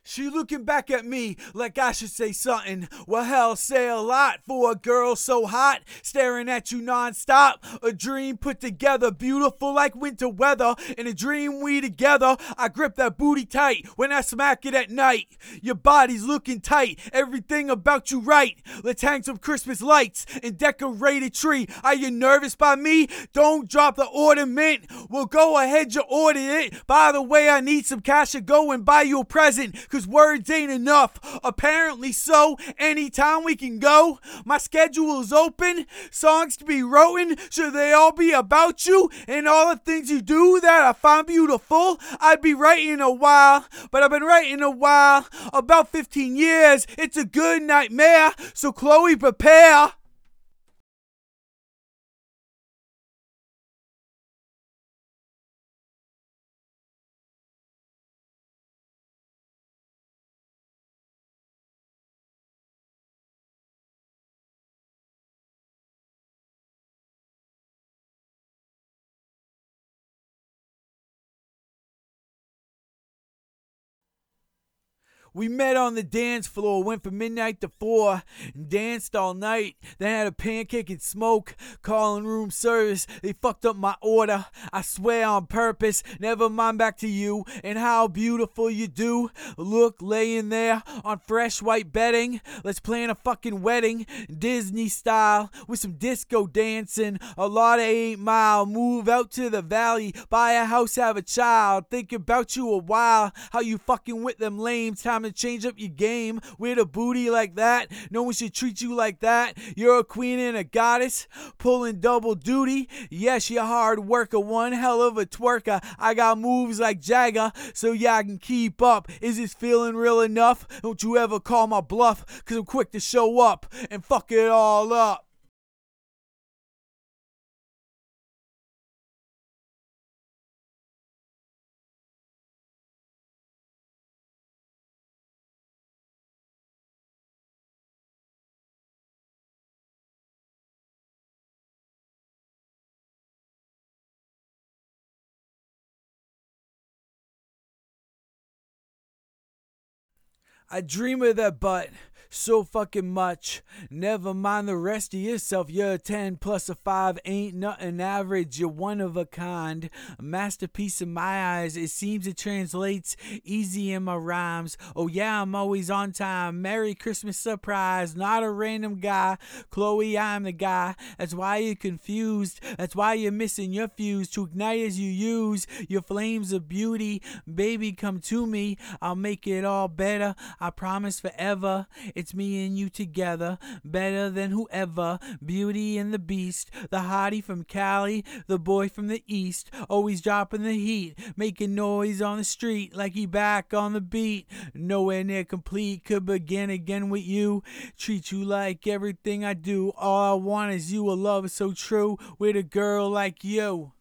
She looking back at me like I should say something. Well, hell, say a lot for a girl so hot, staring at you non-stop. A dream put together, beautiful like winter weather. In a dream we together, I grip that booty tight when I smack it at night. Your body's looking tight, everything about you right. Let's hang some Christmas lights and decorate a tree. Are you nervous by me? Don't drop the ornament. Well, go ahead, you ordered it. By the way, I need some cash to go and buy you a present, cause words ain't enough. Apparently so, anytime we can go. My schedule is open, songs to be written. Should they all be about you and all the things you do that I find beautiful? I'd be writing a while, but I've been writing a while, about 15 years. It's a good nightmare, so Chloe, prepare. We met on the dance floor, went from midnight to 4, danced all night, then had a pancake and smoke, calling room service, they fucked up my order, I swear on purpose, never mind, back to you, and how beautiful you do, look laying there on fresh white bedding, let's plan a fucking wedding, Disney style, with some disco dancing, a lot of 8 Mile, move out to the valley, buy a house, have a child, think about you a while, how you fucking with them lames, time to change up your game. With a booty like that, no one should treat you like that. You're a queen and a goddess, pulling double duty. Yes, you're a hard worker, one hell of a twerker. I got moves like Jagger, so yeah, I can keep up. Is this feeling real enough? Don't you ever call my bluff, cause I'm quick to show up and fuck it all up. I dream of that butt so fucking much. Never mind the rest of yourself. You're a 10 plus a 5 ain't nothing average. You're one of a kind. A masterpiece in my eyes. It seems it translates easy in my rhymes. Oh yeah, I'm always on time. Merry Christmas surprise. Not a random guy. Chloe, I'm the guy. That's why you're confused. That's why you're missing your fuse to ignite as you use your flames of beauty. Baby, come to me. I'll make it all better. I promise forever. It's me and you together, better than whoever. Beauty and the Beast, the hottie from Cali, the boy from the East, always dropping the heat, making noise on the street like he back on the beat. Nowhere near complete, could begin again with you. Treat you like everything I do. All I want is you, a love so true with a girl like you.